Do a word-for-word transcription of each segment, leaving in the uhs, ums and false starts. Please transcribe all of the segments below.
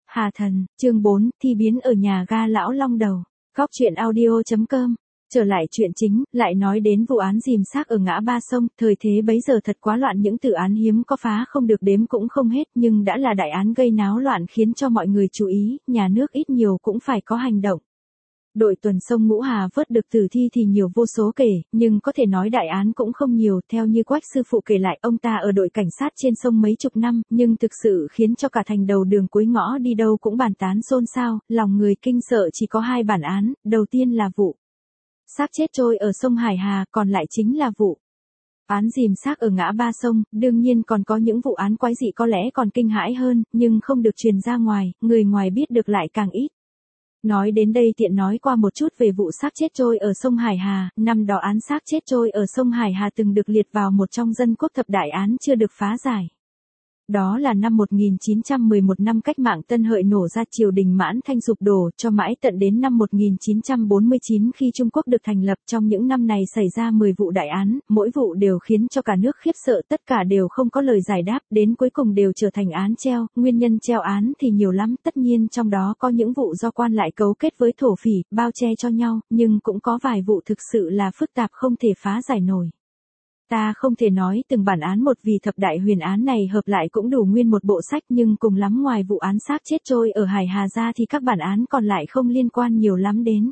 Hà Thần, chương bốn, thi biến ở nhà ga Lão Long Đầu. Góc truyện audio chấm com. Trở lại chuyện chính, lại nói đến vụ án dìm xác ở ngã ba sông, thời thế bấy giờ thật quá loạn, những tử án hiếm có phá không được đếm cũng không hết, nhưng đã là đại án gây náo loạn khiến cho mọi người chú ý, nhà nước ít nhiều cũng phải có hành động. Đội tuần sông Ngũ Hà vớt được tử thi thì nhiều vô số kể, nhưng có thể nói đại án cũng không nhiều, theo như Quách sư phụ kể lại, ông ta ở đội cảnh sát trên sông mấy chục năm, nhưng thực sự khiến cho cả thành đầu đường cuối ngõ đi đâu cũng bàn tán xôn xao, lòng người kinh sợ chỉ có hai bản án, đầu tiên là vụ xác chết trôi ở sông Hải Hà, còn lại chính là vụ án dìm xác ở ngã ba sông. Đương nhiên còn có những vụ án quái dị có lẽ còn kinh hãi hơn, nhưng không được truyền ra ngoài, người ngoài biết được lại càng ít. Nói đến đây tiện nói qua một chút về vụ xác chết trôi ở sông Hải Hà. Năm đó án xác chết trôi ở sông Hải Hà từng được liệt vào một trong dân quốc thập đại án chưa được phá giải. Đó là năm một nghìn chín trăm mười một, năm cách mạng Tân Hợi nổ ra, triều đình Mãn Thanh sụp đổ, cho mãi tận đến năm một nghìn chín trăm bốn mươi chín khi Trung Quốc được thành lập. Trong những năm này xảy ra mười vụ đại án, mỗi vụ đều khiến cho cả nước khiếp sợ, tất cả đều không có lời giải đáp, đến cuối cùng đều trở thành án treo. Nguyên nhân treo án thì nhiều lắm, tất nhiên trong đó có những vụ do quan lại cấu kết với thổ phỉ, bao che cho nhau, nhưng cũng có vài vụ thực sự là phức tạp không thể phá giải nổi. Ta không thể nói từng bản án một vì thập đại huyền án này hợp lại cũng đủ nguyên một bộ sách, nhưng cùng lắm ngoài vụ án xác chết trôi ở Hải Hà ra thì các bản án còn lại không liên quan nhiều lắm đến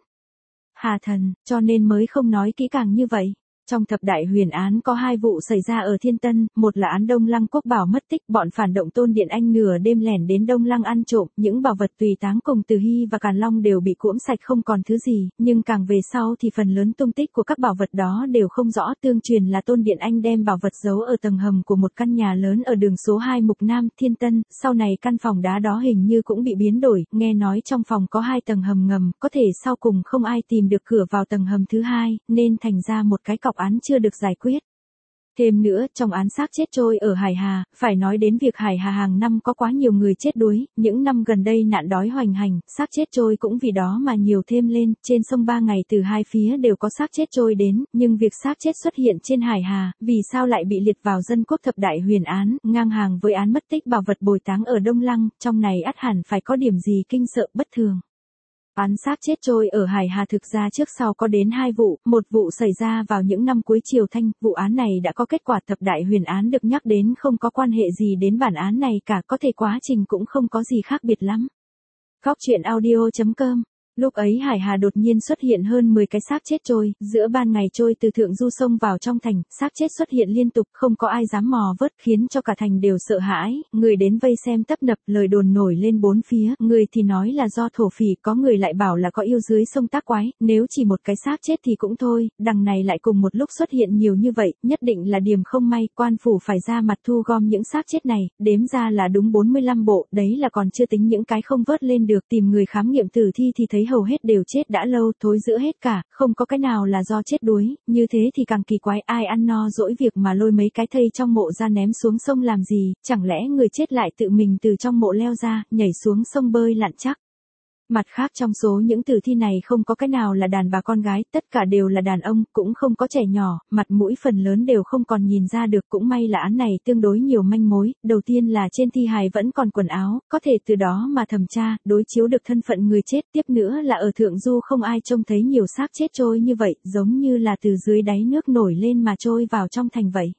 Hà Thần, cho nên mới không nói kỹ càng như vậy. Trong thập đại huyền án có hai vụ xảy ra ở Thiên Tân, một là án Đông Lăng Quốc Bảo mất tích, bọn phản động Tôn Điện Anh nửa đêm lẻn đến Đông Lăng ăn trộm, những bảo vật tùy táng cùng Từ Hy và Càn Long đều bị cuỗm sạch không còn thứ gì, nhưng càng về sau thì phần lớn tung tích của các bảo vật đó đều không rõ, tương truyền là Tôn Điện Anh đem bảo vật giấu ở tầng hầm của một căn nhà lớn ở đường số hai Mục Nam, Thiên Tân, sau này căn phòng đá đó hình như cũng bị biến đổi, nghe nói trong phòng có hai tầng hầm ngầm, có thể sau cùng không ai tìm được cửa vào tầng hầm thứ hai, nên thành ra một cái cọc án chưa được giải quyết. Thêm nữa, trong án xác chết trôi ở Hải Hà, phải nói đến việc Hải Hà hàng năm có quá nhiều người chết đuối, những năm gần đây nạn đói hoành hành, xác chết trôi cũng vì đó mà nhiều thêm lên, trên sông ba ngày từ hai phía đều có xác chết trôi đến, nhưng việc xác chết xuất hiện trên Hải Hà, vì sao lại bị liệt vào dân quốc thập đại huyền án, ngang hàng với án mất tích bảo vật bồi táng ở Đông Lăng, trong này ắt hẳn phải có điểm gì kinh sợ bất thường. Án xác chết trôi ở Hải Hà thực ra trước sau có đến hai vụ, một vụ xảy ra vào những năm cuối Triều Thanh, vụ án này đã có kết quả, thập đại huyền án được nhắc đến không có quan hệ gì đến bản án này cả, có thể quá trình cũng không có gì khác biệt lắm. Góc truyện audio chấm com. Lúc ấy Hải Hà đột nhiên xuất hiện hơn mười cái xác chết trôi, giữa ban ngày trôi từ thượng du sông vào trong thành, xác chết xuất hiện liên tục, không có ai dám mò vớt, khiến cho cả thành đều sợ hãi, người đến vây xem tấp nập, lời đồn nổi lên bốn phía, người thì nói là do thổ phỉ, có người lại bảo là có yêu dưới sông tác quái, nếu chỉ một cái xác chết thì cũng thôi, đằng này lại cùng một lúc xuất hiện nhiều như vậy, nhất định là điềm không may, quan phủ phải ra mặt thu gom những xác chết này, đếm ra là đúng bốn mươi lăm bộ, đấy là còn chưa tính những cái không vớt lên được, tìm người khám nghiệm tử thi thì thấy hầu hết đều chết đã lâu, thối rữa hết cả, không có cái nào là do chết đuối, như thế thì càng kỳ quái, ai ăn no dỗi việc mà lôi mấy cái thây trong mộ ra ném xuống sông làm gì, chẳng lẽ người chết lại tự mình từ trong mộ leo ra, nhảy xuống sông bơi lặn chắc. Mặt khác trong số những tử thi này không có cái nào là đàn bà con gái, tất cả đều là đàn ông, cũng không có trẻ nhỏ, mặt mũi phần lớn đều không còn nhìn ra được, cũng may là án này tương đối nhiều manh mối, đầu tiên là trên thi hài vẫn còn quần áo, có thể từ đó mà thẩm tra, đối chiếu được thân phận người chết, tiếp nữa là ở thượng du không ai trông thấy nhiều xác chết trôi như vậy, giống như là từ dưới đáy nước nổi lên mà trôi vào trong thành vậy.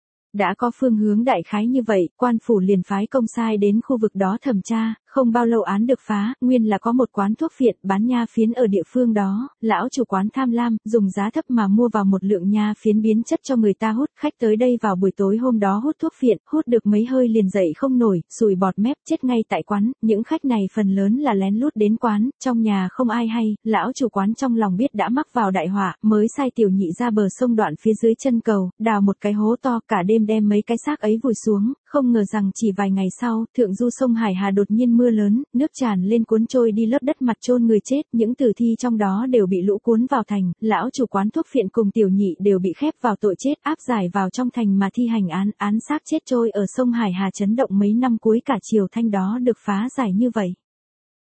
Đã có phương hướng đại khái như vậy, quan phủ liền phái công sai đến khu vực đó thẩm tra, không bao lâu án được phá, nguyên là có một quán thuốc phiện bán nha phiến ở địa phương đó, lão chủ quán tham lam, dùng giá thấp mà mua vào một lượng nha phiến biến chất cho người ta hút, khách tới đây vào buổi tối hôm đó hút thuốc phiện, hút được mấy hơi liền dậy không nổi, sùi bọt mép chết ngay tại quán, những khách này phần lớn là lén lút đến quán, trong nhà không ai hay, lão chủ quán trong lòng biết đã mắc vào đại họa, mới sai tiểu nhị ra bờ sông đoạn phía dưới chân cầu, đào một cái hố to, cả đêm đem mấy cái xác ấy vùi xuống, không ngờ rằng chỉ vài ngày sau, thượng du sông Hải Hà đột nhiên mưa lớn, nước tràn lên cuốn trôi đi lấp đất mặt chôn người chết, những tử thi trong đó đều bị lũ cuốn vào thành, lão chủ quán thuốc phiện cùng tiểu nhị đều bị khép vào tội chết, áp giải vào trong thành mà thi hành án, án xác chết trôi ở sông Hải Hà chấn động mấy năm cuối cả Triều Thanh đó được phá giải như vậy.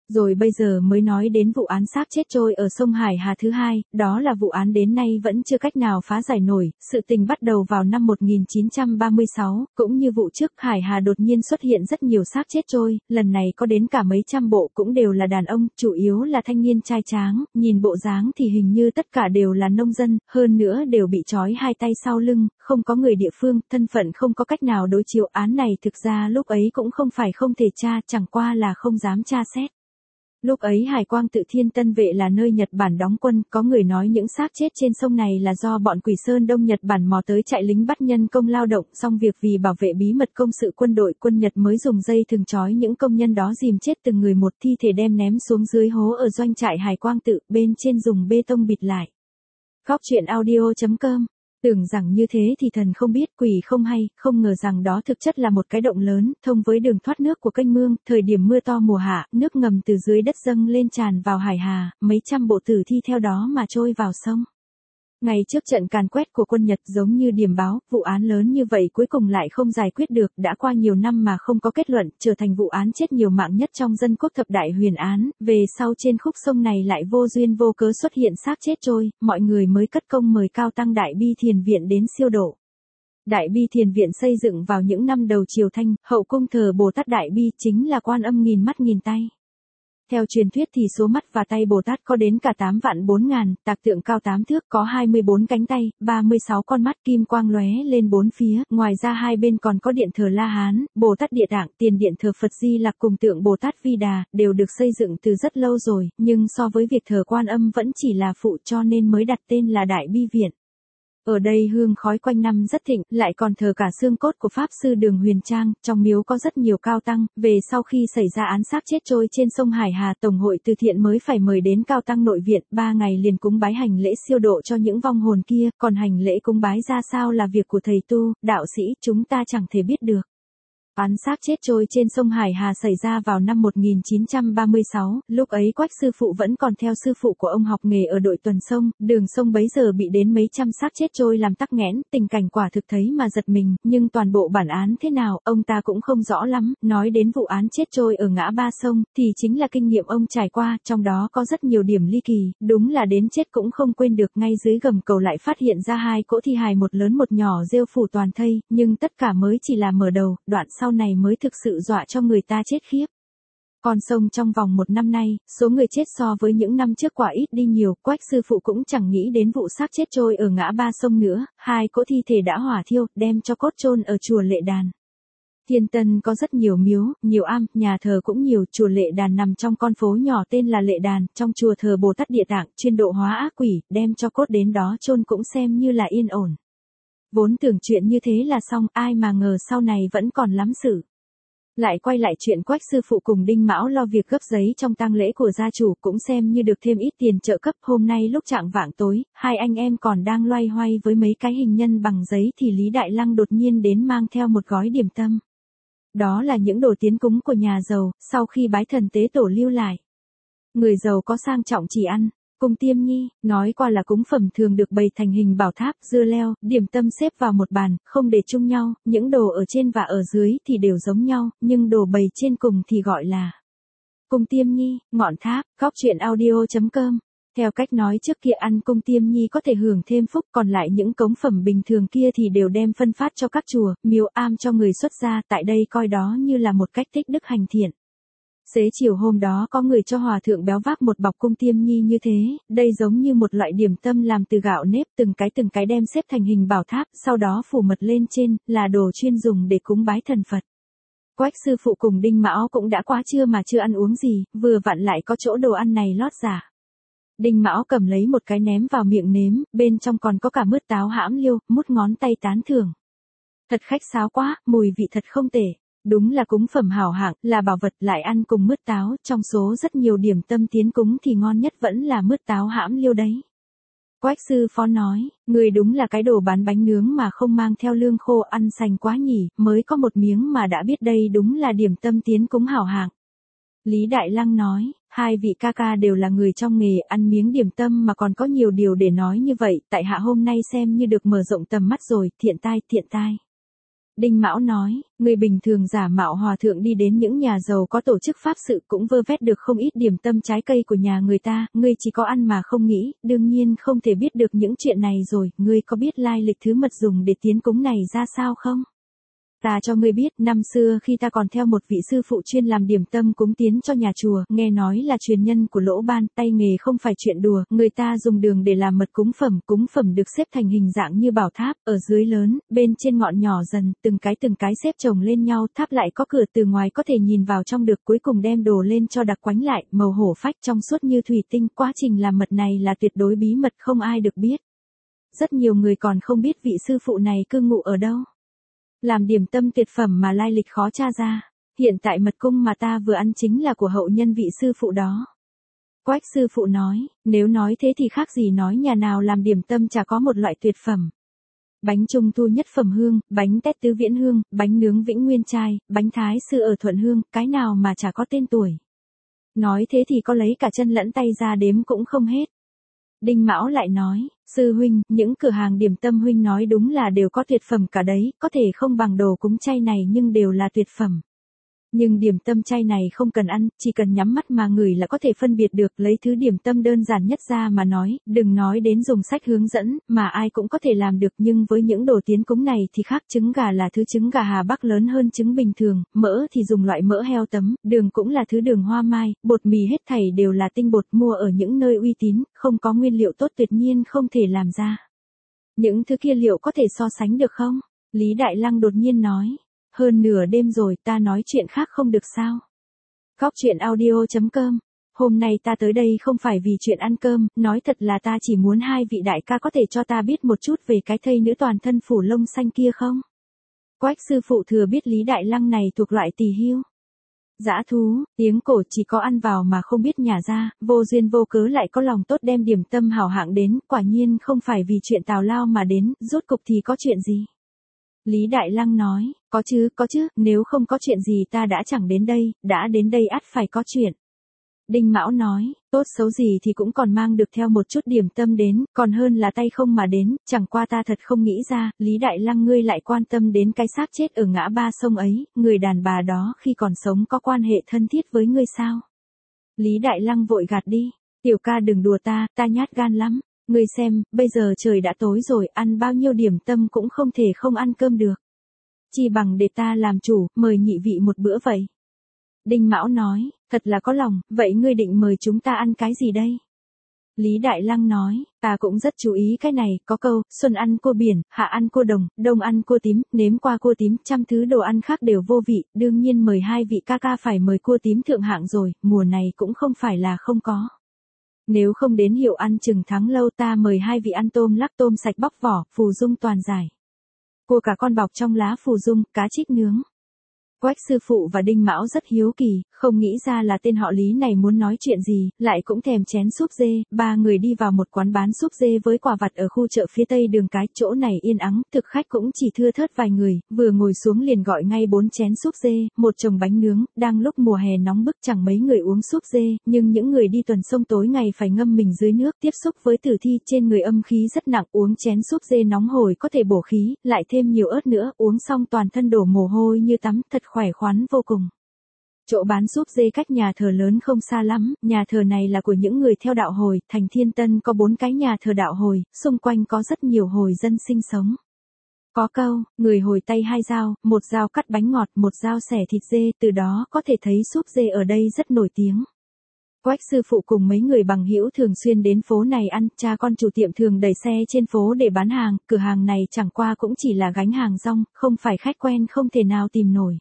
Rồi bây giờ mới nói đến vụ án xác chết trôi ở sông Hải Hà thứ hai, đó là vụ án đến nay vẫn chưa cách nào phá giải nổi, sự tình bắt đầu vào năm một nghìn chín trăm ba mươi sáu, cũng như vụ trước Hải Hà đột nhiên xuất hiện rất nhiều xác chết trôi, lần này có đến cả mấy trăm bộ cũng đều là đàn ông, chủ yếu là thanh niên trai tráng, nhìn bộ dáng thì hình như tất cả đều là nông dân, hơn nữa đều bị trói hai tay sau lưng, không có người địa phương, thân phận không có cách nào đối chiếu, án này thực ra lúc ấy cũng không phải không thể tra, chẳng qua là không dám tra xét. Lúc ấy Hải Quang Tự Thiên Tân Vệ là nơi Nhật Bản đóng quân, có người nói những xác chết trên sông này là do bọn Quỷ Sơn Đông Nhật Bản mò tới trại lính bắt nhân công lao động, xong việc vì bảo vệ bí mật công sự quân đội, quân Nhật mới dùng dây thừng trói những công nhân đó dìm chết từng người một, thi thể đem ném xuống dưới hố ở doanh trại Hải Quang Tự, bên trên dùng bê tông bịt lại. Góc truyện audio chấm com. Tưởng rằng như thế thì thần không biết quỷ không hay, không ngờ rằng đó thực chất là một cái động lớn, thông với đường thoát nước của kênh mương, thời điểm mưa to mùa hạ, nước ngầm từ dưới đất dâng lên tràn vào Hải Hà, mấy trăm bộ tử thi theo đó mà trôi vào sông. Ngày trước trận càn quét của quân Nhật giống như điểm báo, vụ án lớn như vậy cuối cùng lại không giải quyết được, đã qua nhiều năm mà không có kết luận, trở thành vụ án chết nhiều mạng nhất trong dân quốc thập đại huyền án, về sau trên khúc sông này lại vô duyên vô cớ xuất hiện xác chết trôi, mọi người mới cất công mời Cao Tăng Đại Bi Thiền Viện đến siêu độ. Đại Bi Thiền Viện xây dựng vào những năm đầu Triều Thanh, hậu cung thờ Bồ Tát Đại Bi chính là Quan Âm nghìn mắt nghìn tay. Theo truyền thuyết thì số mắt và tay Bồ Tát có đến cả tám vạn bốn ngàn, tạc tượng cao tám thước, có hai mươi bốn cánh tay, ba mươi sáu con mắt, kim quang lóe lên bốn phía, ngoài ra hai bên còn có điện thờ La Hán, Bồ Tát Địa Tạng, tiền điện thờ Phật Di Lặc cùng tượng Bồ Tát Vi Đà, đều được xây dựng từ rất lâu rồi, nhưng so với việc thờ Quan Âm vẫn chỉ là phụ, cho nên mới đặt tên là Đại Bi Viện. Ở đây hương khói quanh năm rất thịnh, lại còn thờ cả xương cốt của Pháp Sư Đường Huyền Trang, trong miếu có rất nhiều cao tăng, về sau khi xảy ra án xác chết trôi trên sông Hải Hà, Tổng hội từ thiện mới phải mời đến cao tăng nội viện, ba ngày liền cúng bái hành lễ siêu độ cho những vong hồn kia, còn hành lễ cúng bái ra sao là việc của thầy tu, đạo sĩ, chúng ta chẳng thể biết được. Án xác chết trôi trên sông Hải Hà xảy ra vào năm một nghìn chín trăm ba mươi sáu, lúc ấy Quách sư phụ vẫn còn theo sư phụ của ông học nghề ở đội tuần sông, đường sông bấy giờ bị đến mấy trăm xác chết trôi làm tắc nghẽn, tình cảnh quả thực thấy mà giật mình, nhưng toàn bộ bản án thế nào, ông ta cũng không rõ lắm, nói đến vụ án chết trôi ở ngã ba sông, thì chính là kinh nghiệm ông trải qua, trong đó có rất nhiều điểm ly kỳ, đúng là đến chết cũng không quên được, ngay dưới gầm cầu lại phát hiện ra hai cỗ thi hài một lớn một nhỏ rêu phủ toàn thây, nhưng tất cả mới chỉ là mở đầu, đoạn sau này mới thực sự dọa cho người ta chết khiếp. Con sông trong vòng một năm nay, số người chết so với những năm trước quả ít đi nhiều, Quách sư phụ cũng chẳng nghĩ đến vụ xác chết trôi ở ngã ba sông nữa, hai cỗ thi thể đã hỏa thiêu, đem cho cốt chôn ở chùa Lệ Đàn. Thiên Tân có rất nhiều miếu, nhiều am, nhà thờ cũng nhiều, chùa Lệ Đàn nằm trong con phố nhỏ tên là Lệ Đàn, trong chùa thờ Bồ Tát Địa Tạng, chuyên độ hóa ác quỷ, đem cho cốt đến đó chôn cũng xem như là yên ổn. Vốn tưởng chuyện như thế là xong, ai mà ngờ sau này vẫn còn lắm sự. Lại quay lại chuyện Quách sư phụ cùng Đinh Mão lo việc gấp giấy trong tang lễ của gia chủ, cũng xem như được thêm ít tiền trợ cấp. Hôm nay lúc chạng vạng tối, hai anh em còn đang loay hoay với mấy cái hình nhân bằng giấy thì Lý Đại Lăng đột nhiên đến mang theo một gói điểm tâm. Đó là những đồ tiến cúng của nhà giàu, sau khi bái thần tế tổ lưu lại. Người giàu có sang trọng chỉ ăn. Cung Tiêm Nhi, nói qua là cúng phẩm thường được bày thành hình bảo tháp, dưa leo, điểm tâm xếp vào một bàn, không để chung nhau, những đồ ở trên và ở dưới thì đều giống nhau, nhưng đồ bày trên cùng thì gọi là Cung Tiêm Nhi, ngọn tháp. Góc truyện audio chấm com. Theo cách nói trước kia, ăn Cung Tiêm Nhi có thể hưởng thêm phúc, còn lại những cống phẩm bình thường kia thì đều đem phân phát cho các chùa, miếu am cho người xuất gia, tại đây coi đó như là một cách tích đức hành thiện. Xế chiều hôm đó có người cho hòa thượng béo vác một bọc Cung Tiêm Nhi như thế, đây giống như một loại điểm tâm làm từ gạo nếp, từng cái từng cái đem xếp thành hình bảo tháp, sau đó phủ mật lên trên, là đồ chuyên dùng để cúng bái thần Phật. Quách sư phụ cùng Đinh Mão cũng đã quá trưa mà chưa ăn uống gì, vừa vặn lại có chỗ đồ ăn này lót giả. Đinh Mão cầm lấy một cái ném vào miệng nếm, bên trong còn có cả mứt táo hãm liêu, mút ngón tay tán thưởng. Thật khách sáo quá, mùi vị thật không tệ. Đúng là cúng phẩm hảo hạng, là bảo vật, lại ăn cùng mứt táo, trong số rất nhiều điểm tâm tiến cúng thì ngon nhất vẫn là mứt táo hãm liêu đấy. Quách sư phó nói, người đúng là cái đồ bán bánh nướng mà không mang theo lương khô, ăn sành quá nhỉ, mới có một miếng mà đã biết đây đúng là điểm tâm tiến cúng hảo hạng. Lý Đại Lăng nói, hai vị ca ca đều là người trong nghề, ăn miếng điểm tâm mà còn có nhiều điều để nói như vậy, tại hạ hôm nay xem như được mở rộng tầm mắt rồi, thiện tai, thiện tai. Đinh Mão nói, người bình thường giả mạo hòa thượng đi đến những nhà giàu có tổ chức pháp sự cũng vơ vét được không ít điểm tâm trái cây của nhà người ta, ngươi chỉ có ăn mà không nghĩ, đương nhiên không thể biết được những chuyện này rồi, ngươi có biết lai lịch thứ mật dùng để tiến cúng này ra sao không? Ta cho ngươi biết, năm xưa khi ta còn theo một vị sư phụ chuyên làm điểm tâm cúng tiến cho nhà chùa, nghe nói là truyền nhân của Lỗ Ban, tay nghề không phải chuyện đùa, người ta dùng đường để làm mật cúng phẩm, cúng phẩm được xếp thành hình dạng như bảo tháp, ở dưới lớn, bên trên ngọn nhỏ dần, từng cái từng cái xếp chồng lên nhau, tháp lại có cửa từ ngoài có thể nhìn vào trong được, cuối cùng đem đồ lên cho đặc quánh lại, màu hổ phách trong suốt như thủy tinh, quá trình làm mật này là tuyệt đối bí mật không ai được biết. Rất nhiều người còn không biết vị sư phụ này cư ngụ ở đâu. Làm điểm tâm tuyệt phẩm mà lai lịch khó tra ra. Hiện tại mật cung mà ta vừa ăn chính là của hậu nhân vị sư phụ đó. Quách sư phụ nói, nếu nói thế thì khác gì nói nhà nào làm điểm tâm chả có một loại tuyệt phẩm. Bánh trung thu nhất phẩm hương, bánh tét tứ viễn hương, bánh nướng vĩnh nguyên trai, bánh thái sư ở thuận hương, cái nào mà chả có tên tuổi. Nói thế thì có lấy cả chân lẫn tay ra đếm cũng không hết. Đinh Mão lại nói, sư huynh, những cửa hàng điểm tâm huynh nói đúng là đều có tuyệt phẩm cả đấy, có thể không bằng đồ cúng chay này nhưng đều là tuyệt phẩm. Nhưng điểm tâm chay này không cần ăn, chỉ cần nhắm mắt mà ngửi là có thể phân biệt được, lấy thứ điểm tâm đơn giản nhất ra mà nói, đừng nói đến dùng sách hướng dẫn, mà ai cũng có thể làm được, nhưng với những đồ tiến cúng này thì khác, trứng gà là thứ trứng gà Hà Bắc lớn hơn trứng bình thường, mỡ thì dùng loại mỡ heo tấm, đường cũng là thứ đường hoa mai, bột mì hết thảy đều là tinh bột mua ở những nơi uy tín, không có nguyên liệu tốt tuyệt nhiên không thể làm ra. Những thứ kia liệu có thể so sánh được không? Lý Đại Lăng đột nhiên nói. Hơn nửa đêm rồi, ta nói chuyện khác không được sao? Góc chuyện audio chấm com. Hôm nay ta tới đây không phải vì chuyện ăn cơm, nói thật là ta chỉ muốn hai vị đại ca có thể cho ta biết một chút về cái thây nữ toàn thân phủ lông xanh kia không? Quách sư phụ thừa biết Lý Đại Lăng này thuộc loại tỳ hưu. Dã thú, tiếng cổ chỉ có ăn vào mà không biết nhả ra, vô duyên vô cớ lại có lòng tốt đem điểm tâm hảo hạng đến, quả nhiên không phải vì chuyện tào lao mà đến, rốt cục thì có chuyện gì? Lý Đại Lăng nói, có chứ, có chứ, nếu không có chuyện gì ta đã chẳng đến đây, đã đến đây ắt phải có chuyện. Đinh Mão nói, tốt xấu gì thì cũng còn mang được theo một chút điểm tâm đến, còn hơn là tay không mà đến, chẳng qua ta thật không nghĩ ra, Lý Đại Lăng ngươi lại quan tâm đến cái xác chết ở ngã ba sông ấy, người đàn bà đó khi còn sống có quan hệ thân thiết với ngươi sao? Lý Đại Lăng vội gạt đi, tiểu ca đừng đùa ta, ta nhát gan lắm. Ngươi xem, bây giờ trời đã tối rồi, ăn bao nhiêu điểm tâm cũng không thể không ăn cơm được. Chỉ bằng để ta làm chủ, mời nhị vị một bữa vậy. Đinh Mão nói, thật là có lòng, vậy ngươi định mời chúng ta ăn cái gì đây? Lý Đại Lăng nói, ta cũng rất chú ý cái này, có câu, xuân ăn cua biển, hạ ăn cua đồng, đông ăn cua tím, nếm qua cua tím, trăm thứ đồ ăn khác đều vô vị, đương nhiên mời hai vị ca ca phải mời cua tím thượng hạng rồi, mùa này cũng không phải là không có. Nếu không đến hiệu ăn chừng tháng lâu ta mời hai vị ăn tôm lắc tôm sạch bóc vỏ, phù dung toàn giải. Cua cả con bọc trong lá phù dung, cá trích nướng. Quách sư phụ và Đinh Mão rất hiếu kỳ, không nghĩ ra là tên họ Lý này muốn nói chuyện gì, lại cũng thèm chén súp dê, ba người đi vào một quán bán súp dê với quà vặt ở khu chợ phía tây đường cái, chỗ này yên ắng, thực khách cũng chỉ thưa thớt vài người, vừa ngồi xuống liền gọi ngay bốn chén súp dê, một chồng bánh nướng, đang lúc mùa hè nóng bức chẳng mấy người uống súp dê, nhưng những người đi tuần sông tối ngày phải ngâm mình dưới nước, tiếp xúc với tử thi trên người âm khí rất nặng, uống chén súp dê nóng hổi có thể bổ khí, lại thêm nhiều ớt nữa, uống xong toàn thân đổ mồ hôi như tắm, thật khỏe khoắn vô cùng. Chỗ bán súp dê cách nhà thờ lớn không xa lắm, nhà thờ này là của những người theo đạo Hồi, thành Thiên Tân có bốn cái nhà thờ đạo Hồi, xung quanh có rất nhiều Hồi dân sinh sống. Có câu, người Hồi tay hai dao, một dao cắt bánh ngọt, một dao xẻ thịt dê, từ đó có thể thấy súp dê ở đây rất nổi tiếng. Quách sư phụ cùng mấy người bằng hữu thường xuyên đến phố này ăn, cha con chủ tiệm thường đẩy xe trên phố để bán hàng, cửa hàng này chẳng qua cũng chỉ là gánh hàng rong, không phải khách quen không thể nào tìm nổi.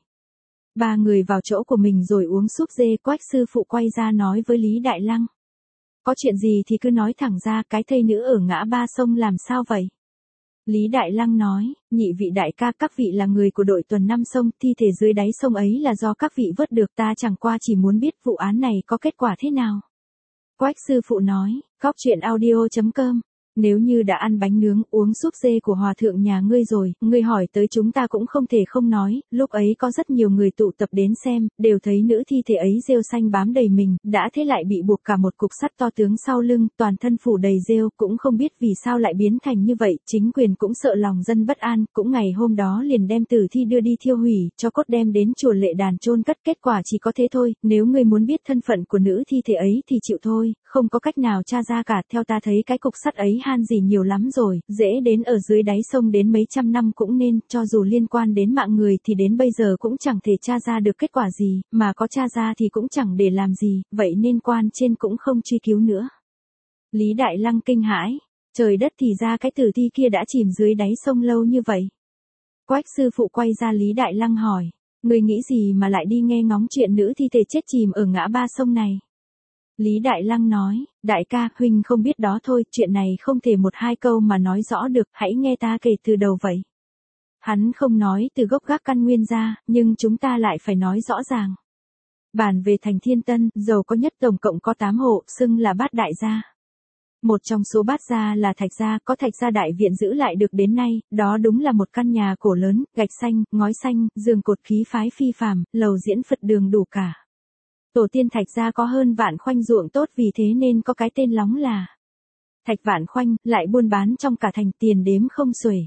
Ba người vào chỗ của mình rồi uống súp dê, Quách sư phụ quay ra nói với Lý Đại Lăng. Có chuyện gì thì cứ nói thẳng ra, cái thây nữ ở ngã ba sông làm sao vậy? Lý Đại Lăng nói, nhị vị đại ca các vị là người của đội tuần năm sông, thi thể dưới đáy sông ấy là do các vị vớt được, ta chẳng qua chỉ muốn biết vụ án này có kết quả thế nào. Quách sư phụ nói, góc chuyện audio chấm com Nếu như đã ăn bánh nướng, uống súp dê của hòa thượng nhà ngươi rồi, ngươi hỏi tới chúng ta cũng không thể không nói, lúc ấy có rất nhiều người tụ tập đến xem, đều thấy nữ thi thể ấy rêu xanh bám đầy mình, đã thế lại bị buộc cả một cục sắt to tướng sau lưng, toàn thân phủ đầy rêu, cũng không biết vì sao lại biến thành như vậy, chính quyền cũng sợ lòng dân bất an, cũng ngày hôm đó liền đem tử thi đưa đi thiêu hủy, cho cốt đem đến chùa Lệ Đàn chôn cất, kết quả chỉ có thế thôi, nếu ngươi muốn biết thân phận của nữ thi thể ấy thì chịu thôi, không có cách nào tra ra cả, theo ta thấy cái cục sắt ấy han gì nhiều lắm rồi, dễ đến ở dưới đáy sông đến mấy trăm năm cũng nên, cho dù liên quan đến mạng người thì đến bây giờ cũng chẳng thể tra ra được kết quả gì, mà có tra ra thì cũng chẳng để làm gì, vậy nên quan trên cũng không truy cứu nữa. Lý Đại Lăng kinh hãi, trời đất, thì ra cái tử thi kia đã chìm dưới đáy sông lâu như vậy. Quách sư phụ quay ra Lý Đại Lăng hỏi, người nghĩ gì mà lại đi nghe ngóng chuyện nữ thi thể chết chìm ở ngã ba sông này? Lý Đại Lăng nói, đại ca, huynh không biết đó thôi, chuyện này không thể một hai câu mà nói rõ được, hãy nghe ta kể từ đầu vậy. Hắn không nói từ gốc gác căn nguyên ra, nhưng chúng ta lại phải nói rõ ràng. Bản về thành Thiên Tân, giàu có nhất tổng cộng có tám hộ, xưng là bát đại gia. Một trong số bát gia là Thạch gia, có Thạch gia đại viện giữ lại được đến nay, đó đúng là một căn nhà cổ lớn, gạch xanh, ngói xanh, giường cột khí phái phi phàm, lầu diễn Phật đường đủ cả. Tổ tiên Thạch gia có hơn vạn khoanh ruộng tốt, vì thế nên có cái tên lóng là Thạch Vạn Khoanh, lại buôn bán trong cả thành, tiền đếm không xuể.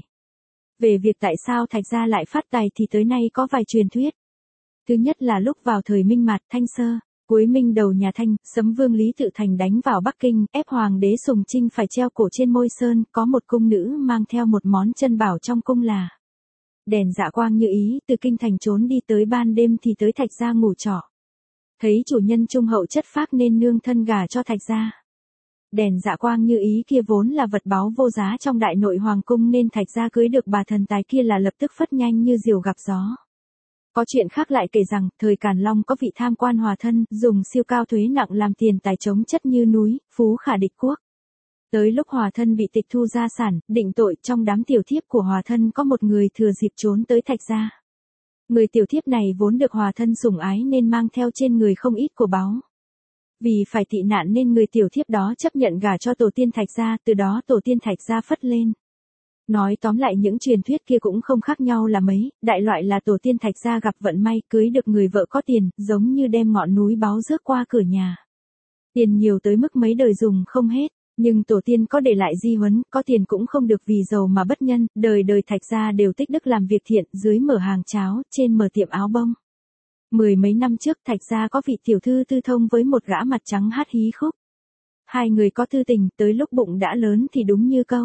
Về việc tại sao Thạch gia lại phát tài thì tới nay có vài truyền thuyết. Thứ nhất là lúc vào thời Minh Mạt Thanh Sơ, cuối Minh đầu nhà Thanh, Sấm Vương Lý Tự Thành đánh vào Bắc Kinh, ép Hoàng đế Sùng Trinh phải treo cổ trên Môi Sơn, có một cung nữ mang theo một món chân bảo trong cung là đèn dạ quang như ý, từ kinh thành trốn đi, tới ban đêm thì tới Thạch gia ngủ trọ. Thấy chủ nhân trung hậu chất phác nên nương thân gả cho Thạch gia. Đèn dạ quang như ý kia vốn là vật báu vô giá trong đại nội hoàng cung, nên Thạch gia cưới được bà thần tài kia là lập tức phất nhanh như diều gặp gió. Có chuyện khác lại kể rằng, thời Càn Long có vị tham quan hòa thân, dùng siêu cao thuế nặng làm tiền tài chống chất như núi, phú khả địch quốc. Tới lúc hòa thân bị tịch thu gia sản, định tội, trong đám tiểu thiếp của hòa thân có một người thừa dịp trốn tới Thạch gia. Người tiểu thiếp này vốn được hòa thân sủng ái nên mang theo trên người không ít của báu. Vì phải tị nạn nên người tiểu thiếp đó chấp nhận gả cho tổ tiên Thạch gia, từ đó tổ tiên Thạch gia phất lên. Nói tóm lại những truyền thuyết kia cũng không khác nhau là mấy, đại loại là tổ tiên Thạch gia gặp vận may cưới được người vợ có tiền, giống như đem ngọn núi báu rước qua cửa nhà. Tiền nhiều tới mức mấy đời dùng không hết, nhưng tổ tiên có để lại di huấn, có tiền cũng không được vì giàu mà bất nhân, đời đời Thạch gia đều tích đức làm việc thiện, dưới mở hàng cháo, trên mở tiệm áo bông. Mười mấy năm trước Thạch gia có vị tiểu thư tư thông với một gã mặt trắng hát hí khúc. Hai người có tư tình, tới lúc bụng đã lớn thì đúng như câu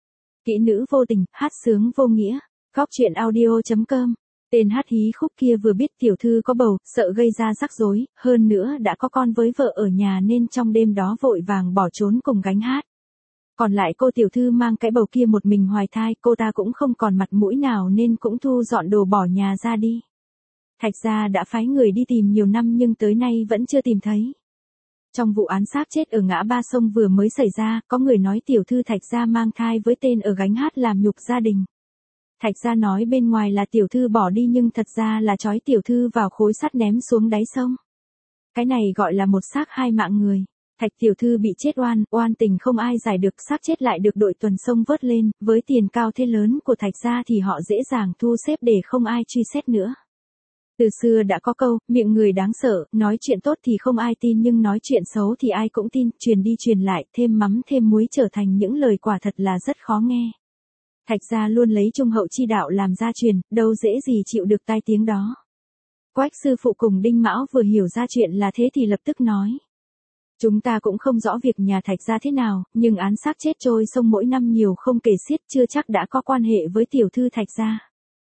kỹ nữ vô tình, hát sướng vô nghĩa. Góc truyện audio chấm com. Tên hát hí khúc kia vừa biết tiểu thư có bầu, sợ gây ra rắc rối, hơn nữa đã có con với vợ ở nhà nên trong đêm đó vội vàng bỏ trốn cùng gánh hát. Còn lại cô tiểu thư mang cái bầu kia một mình hoài thai, cô ta cũng không còn mặt mũi nào nên cũng thu dọn đồ bỏ nhà ra đi. Thạch gia đã phái người đi tìm nhiều năm nhưng tới nay vẫn chưa tìm thấy. Trong vụ án xác chết ở ngã ba sông vừa mới xảy ra, có người nói tiểu thư Thạch gia mang thai với tên ở gánh hát làm nhục gia đình. Thạch gia nói bên ngoài là tiểu thư bỏ đi nhưng thật ra là trói tiểu thư vào khối sắt ném xuống đáy sông. Cái này gọi là một xác hai mạng người. Thạch tiểu thư bị chết oan, oan tình không ai giải được, xác chết lại được đội tuần sông vớt lên, với tiền cao thế lớn của Thạch gia thì họ dễ dàng thu xếp để không ai truy xét nữa. Từ xưa đã có câu, miệng người đáng sợ, nói chuyện tốt thì không ai tin nhưng nói chuyện xấu thì ai cũng tin, truyền đi truyền lại, thêm mắm thêm muối trở thành những lời quả thật là rất khó nghe. Thạch gia luôn lấy trung hậu chi đạo làm gia truyền, đâu dễ gì chịu được tai tiếng đó. Quách sư phụ cùng Đinh Mão vừa hiểu ra chuyện là thế thì lập tức nói. Chúng ta cũng không rõ việc nhà Thạch gia thế nào, nhưng án xác chết trôi sông mỗi năm nhiều không kể xiết, chưa chắc đã có quan hệ với tiểu thư Thạch gia.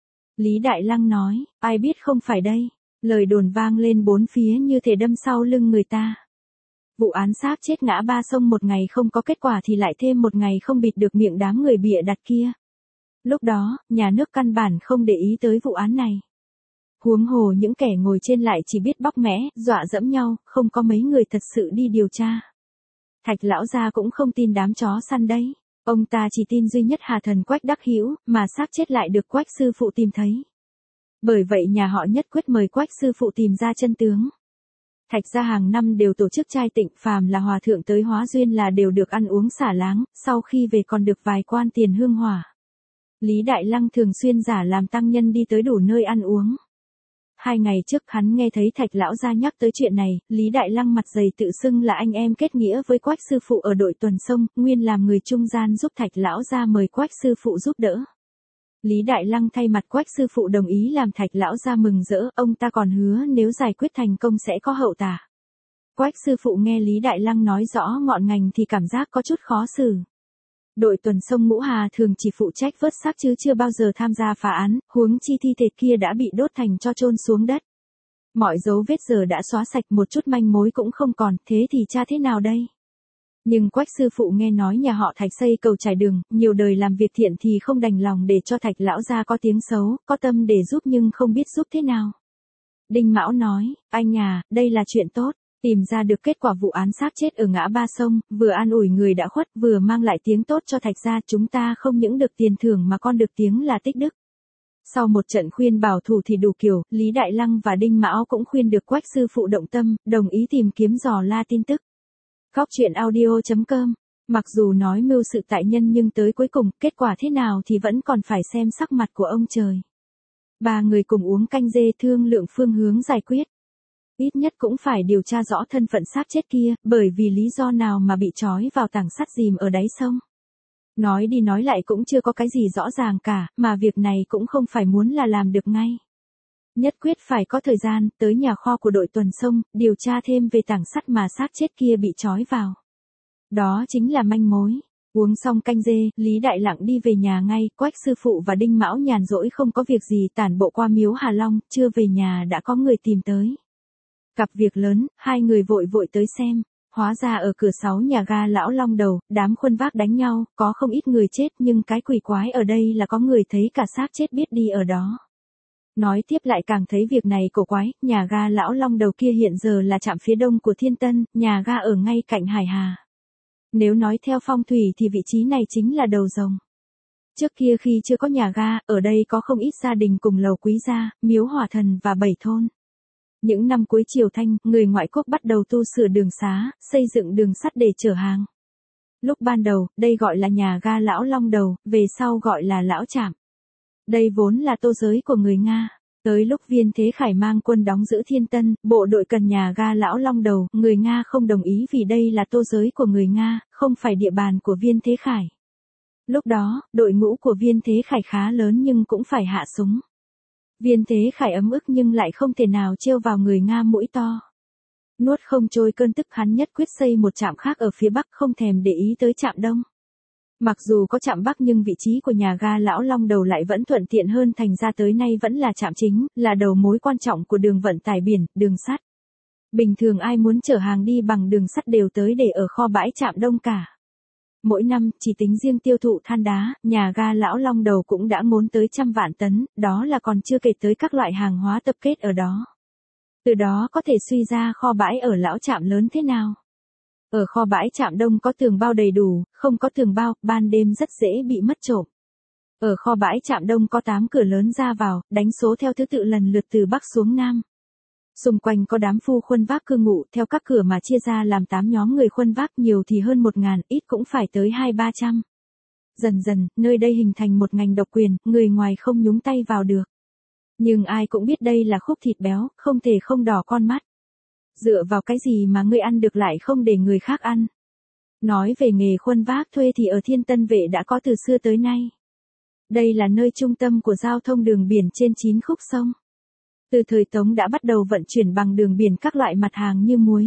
Lý Đại Lăng nói, ai biết không phải đây, lời đồn vang lên bốn phía như thể đâm sau lưng người ta. Vụ án xác chết ngã ba sông một ngày không có kết quả thì lại thêm một ngày không bịt được miệng đám người bịa đặt kia. Lúc đó, nhà nước căn bản không để ý tới vụ án này. Huống hồ những kẻ ngồi trên lại chỉ biết bóc mẽ, dọa dẫm nhau, không có mấy người thật sự đi điều tra. Thạch lão gia cũng không tin đám chó săn đấy. Ông ta chỉ tin duy nhất Hà thần Quách Đắc Hữu, mà xác chết lại được Quách sư phụ tìm thấy. Bởi vậy nhà họ nhất quyết mời Quách sư phụ tìm ra chân tướng. Thạch gia hàng năm đều tổ chức trai tịnh, phàm là hòa thượng tới hóa duyên là đều được ăn uống xả láng, sau khi về còn được vài quan tiền hương hỏa. Lý Đại Lăng thường xuyên giả làm tăng nhân đi tới đủ nơi ăn uống. Hai ngày trước hắn nghe thấy Thạch lão gia nhắc tới chuyện này, Lý Đại Lăng mặt dày tự xưng là anh em kết nghĩa với Quách sư phụ ở đội tuần sông, nguyên làm người trung gian giúp Thạch lão gia mời Quách sư phụ giúp đỡ. Lý Đại Lăng thay mặt Quách sư phụ đồng ý làm Thạch lão gia mừng rỡ, ông ta còn hứa nếu giải quyết thành công sẽ có hậu tả. Quách sư phụ nghe Lý Đại Lăng nói rõ ngọn ngành thì cảm giác có chút khó xử. Đội tuần sông Ngũ Hà thường chỉ phụ trách vớt xác chứ chưa bao giờ tham gia phá án, huống chi thi thể kia đã bị đốt thành tro chôn xuống đất. Mọi dấu vết giờ đã xóa sạch, một chút manh mối cũng không còn, thế thì tra thế nào đây? Nhưng Quách sư phụ nghe nói nhà họ Thạch xây cầu trải đường, nhiều đời làm việc thiện thì không đành lòng để cho Thạch lão gia có tiếng xấu, có tâm để giúp nhưng không biết giúp thế nào. Đinh Mão nói, anh à, đây là chuyện tốt. Tìm ra được kết quả vụ án xác chết ở ngã ba sông, vừa an ủi người đã khuất, vừa mang lại tiếng tốt cho Thạch gia, chúng ta không những được tiền thưởng mà còn được tiếng là tích đức. Sau một trận khuyên bảo thủ thì đủ kiểu, Lý Đại Lăng và Đinh Mão cũng khuyên được Quách sư phụ động tâm, đồng ý tìm kiếm dò la tin tức. Góc truyện audio chấm com. Mặc dù nói mưu sự tại nhân nhưng tới cuối cùng, kết quả thế nào thì vẫn còn phải xem sắc mặt của ông trời. Ba người cùng uống canh dê thương lượng phương hướng giải quyết. Ít nhất cũng phải điều tra rõ thân phận xác chết kia, bởi vì lý do nào mà bị trói vào tảng sắt dìm ở đáy sông. Nói đi nói lại cũng chưa có cái gì rõ ràng cả, mà việc này cũng không phải muốn là làm được ngay. Nhất quyết phải có thời gian, tới nhà kho của đội tuần sông, điều tra thêm về tảng sắt mà xác chết kia bị trói vào. Đó chính là manh mối. Uống xong canh dê, Lý Đại Lặng đi về nhà ngay, Quách sư phụ và Đinh Mão nhàn rỗi không có việc gì tản bộ qua miếu Hà Long, chưa về nhà đã có người tìm tới. Gặp việc lớn, hai người vội vội tới xem. Hóa ra ở cửa sáu nhà ga Lão Long Đầu, đám khuân vác đánh nhau, có không ít người chết nhưng cái quỷ quái ở đây là có người thấy cả xác chết biết đi ở đó. Nói tiếp lại càng thấy việc này cổ quái, nhà ga Lão Long Đầu kia hiện giờ là trạm phía đông của Thiên Tân, nhà ga ở ngay cạnh Hải Hà. Nếu nói theo phong thủy thì vị trí này chính là đầu rồng. Trước kia khi chưa có nhà ga, ở đây có không ít gia đình cùng lầu quý gia, miếu hỏa thần và bảy thôn. Những năm cuối triều Thanh, người ngoại quốc bắt đầu tu sửa đường xá, xây dựng đường sắt để chở hàng. Lúc ban đầu, đây gọi là nhà ga Lão Long Đầu, về sau gọi là Lão Trạm. Đây vốn là tô giới của người Nga. Tới lúc Viên Thế Khải mang quân đóng giữ Thiên Tân, bộ đội cần nhà ga Lão Long Đầu, người Nga không đồng ý vì đây là tô giới của người Nga, không phải địa bàn của Viên Thế Khải. Lúc đó, đội ngũ của Viên Thế Khải khá lớn nhưng cũng phải hạ súng. Viên Thế Khải ấm ức nhưng lại không thể nào trêu vào người Nga mũi to. Nuốt không trôi cơn tức, hắn nhất quyết xây một trạm khác ở phía Bắc, không thèm để ý tới trạm Đông. Mặc dù có trạm Bắc nhưng vị trí của nhà ga Lão Long Đầu lại vẫn thuận tiện hơn, thành ra tới nay vẫn là trạm chính, là đầu mối quan trọng của đường vận tải biển, đường sắt. Bình thường ai muốn chở hàng đi bằng đường sắt đều tới để ở kho bãi trạm Đông cả. Mỗi năm, chỉ tính riêng tiêu thụ than đá, nhà ga Lão Long Đầu cũng đã ngốn tới trăm vạn tấn, đó là còn chưa kể tới các loại hàng hóa tập kết ở đó. Từ đó có thể suy ra kho bãi ở Lão Trạm lớn thế nào. Ở kho bãi Trạm Đông có tường bao đầy đủ, không có tường bao, ban đêm rất dễ bị mất trộm. Ở kho bãi Trạm Đông có tám cửa lớn ra vào, đánh số theo thứ tự lần lượt từ Bắc xuống Nam. Xung quanh có đám phu khuân vác cư ngụ, theo các cửa mà chia ra làm tám nhóm người khuân vác, nhiều thì hơn một ngàn, ít cũng phải tới hai ba trăm. Dần dần, nơi đây hình thành một ngành độc quyền, người ngoài không nhúng tay vào được. Nhưng ai cũng biết đây là khúc thịt béo, không thể không đỏ con mắt. Dựa vào cái gì mà ngươi ăn được lại không để người khác ăn? Nói về nghề khuân vác thuê thì ở Thiên Tân Vệ đã có từ xưa tới nay. Đây là nơi trung tâm của giao thông đường biển trên chín khúc sông. Từ thời Tống đã bắt đầu vận chuyển bằng đường biển các loại mặt hàng như muối.